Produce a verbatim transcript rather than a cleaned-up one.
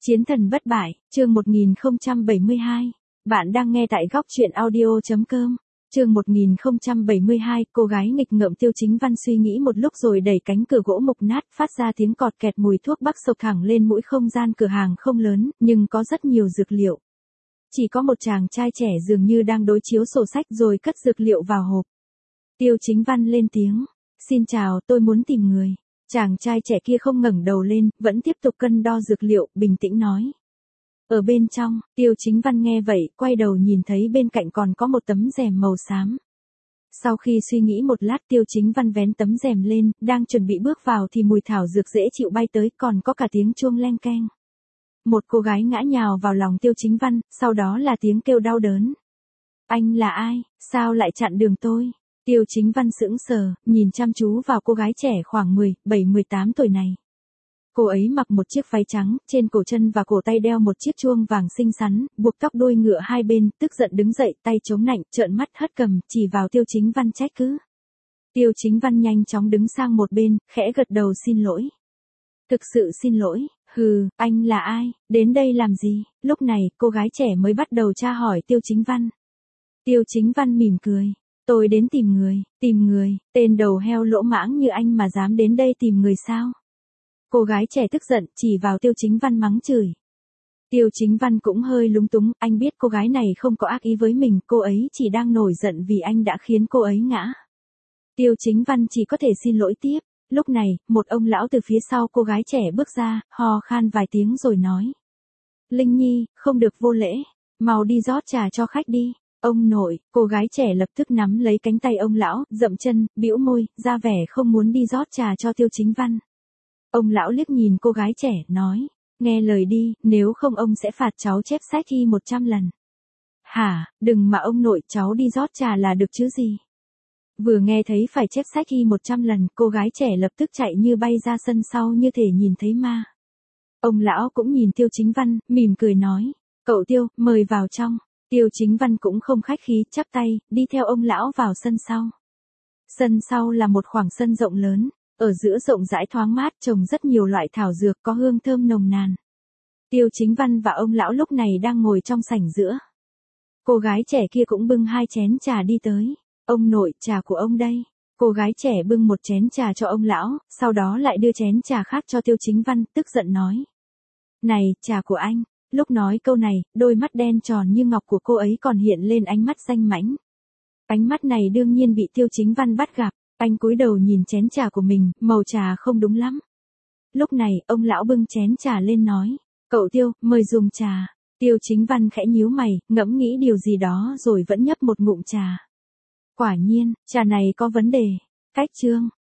Chiến thần bất bại, chương một nghìn không trăm bảy mươi hai. Bạn đang nghe tại góc truyện audio chấm com. Chương một nghìn không trăm bảy mươi hai, cô gái nghịch ngợm Tiêu Chính Văn suy nghĩ một lúc rồi đẩy cánh cửa gỗ mục nát, phát ra tiếng cọt kẹt, mùi thuốc bắc sộc thẳng lên mũi. Không gian cửa hàng không lớn, nhưng có rất nhiều dược liệu. Chỉ có một chàng trai trẻ dường như đang đối chiếu sổ sách rồi cất dược liệu vào hộp. Tiêu Chính Văn lên tiếng, "Xin chào, tôi muốn tìm người." Chàng trai trẻ kia không ngẩng đầu lên, vẫn tiếp tục cân đo dược liệu, bình tĩnh nói. Ở bên trong, Tiêu Chính Văn nghe vậy, quay đầu nhìn thấy bên cạnh còn có một tấm rèm màu xám. Sau khi suy nghĩ một lát, Tiêu Chính Văn vén tấm rèm lên, đang chuẩn bị bước vào thì mùi thảo dược dễ chịu bay tới, còn có cả tiếng chuông leng keng. Một cô gái ngã nhào vào lòng Tiêu Chính Văn, sau đó là tiếng kêu đau đớn. "Anh là ai, sao lại chặn đường tôi?" Tiêu Chính Văn sững sờ, nhìn chăm chú vào cô gái trẻ khoảng mười bảy mười tám tuổi này. Cô ấy mặc một chiếc váy trắng, trên cổ chân và cổ tay đeo một chiếc chuông vàng xinh xắn, buộc tóc đuôi ngựa hai bên, tức giận đứng dậy, tay chống nạnh, trợn mắt hất cầm, chỉ vào Tiêu Chính Văn trách cứ. Tiêu Chính Văn nhanh chóng đứng sang một bên, khẽ gật đầu xin lỗi. "Thực sự xin lỗi." "Hừ, anh là ai, đến đây làm gì?" Lúc này, cô gái trẻ mới bắt đầu tra hỏi Tiêu Chính Văn. Tiêu Chính Văn mỉm cười. "Tôi đến tìm người." "Tìm người, tên đầu heo lỗ mãng như anh mà dám đến đây tìm người sao?" Cô gái trẻ tức giận, chỉ vào Tiêu Chính Văn mắng chửi. Tiêu Chính Văn cũng hơi lúng túng, anh biết cô gái này không có ác ý với mình, cô ấy chỉ đang nổi giận vì anh đã khiến cô ấy ngã. Tiêu Chính Văn chỉ có thể xin lỗi tiếp. Lúc này, một ông lão từ phía sau cô gái trẻ bước ra, ho khan vài tiếng rồi nói. "Linh Nhi, không được vô lễ, mau đi rót trà cho khách đi." "Ông nội." Cô gái trẻ lập tức nắm lấy cánh tay ông lão, dậm chân, bĩu môi, ra vẻ không muốn đi rót trà cho Tiêu Chính Văn. Ông lão liếc nhìn cô gái trẻ, nói, "Nghe lời đi, nếu không ông sẽ phạt cháu chép sách thi một trăm lần." "Hả, đừng mà ông nội, cháu đi rót trà là được chứ gì." Vừa nghe thấy phải chép sách thi một trăm lần, cô gái trẻ lập tức chạy như bay ra sân sau như thể nhìn thấy ma. Ông lão cũng nhìn Tiêu Chính Văn, mỉm cười nói, "Cậu Tiêu, mời vào trong." Tiêu Chính Văn cũng không khách khí, chắp tay, đi theo ông lão vào sân sau. Sân sau là một khoảng sân rộng lớn, ở giữa rộng rãi thoáng mát, trồng rất nhiều loại thảo dược có hương thơm nồng nàn. Tiêu Chính Văn và ông lão lúc này đang ngồi trong sảnh giữa. Cô gái trẻ kia cũng bưng hai chén trà đi tới. "Ông nội, trà của ông đây." Cô gái trẻ bưng một chén trà cho ông lão, sau đó lại đưa chén trà khác cho Tiêu Chính Văn, tức giận nói. "Này, trà của anh." Lúc nói câu này, đôi mắt đen tròn như ngọc của cô ấy còn hiện lên ánh mắt danh mãnh. Ánh mắt này đương nhiên bị Tiêu Chính Văn bắt gặp, anh cúi đầu nhìn chén trà của mình, màu trà không đúng lắm. Lúc này, ông lão bưng chén trà lên nói, "Cậu Tiêu, mời dùng trà." Tiêu Chính Văn khẽ nhíu mày, ngẫm nghĩ điều gì đó rồi vẫn nhấp một ngụm trà. Quả nhiên, trà này có vấn đề. Cách chương.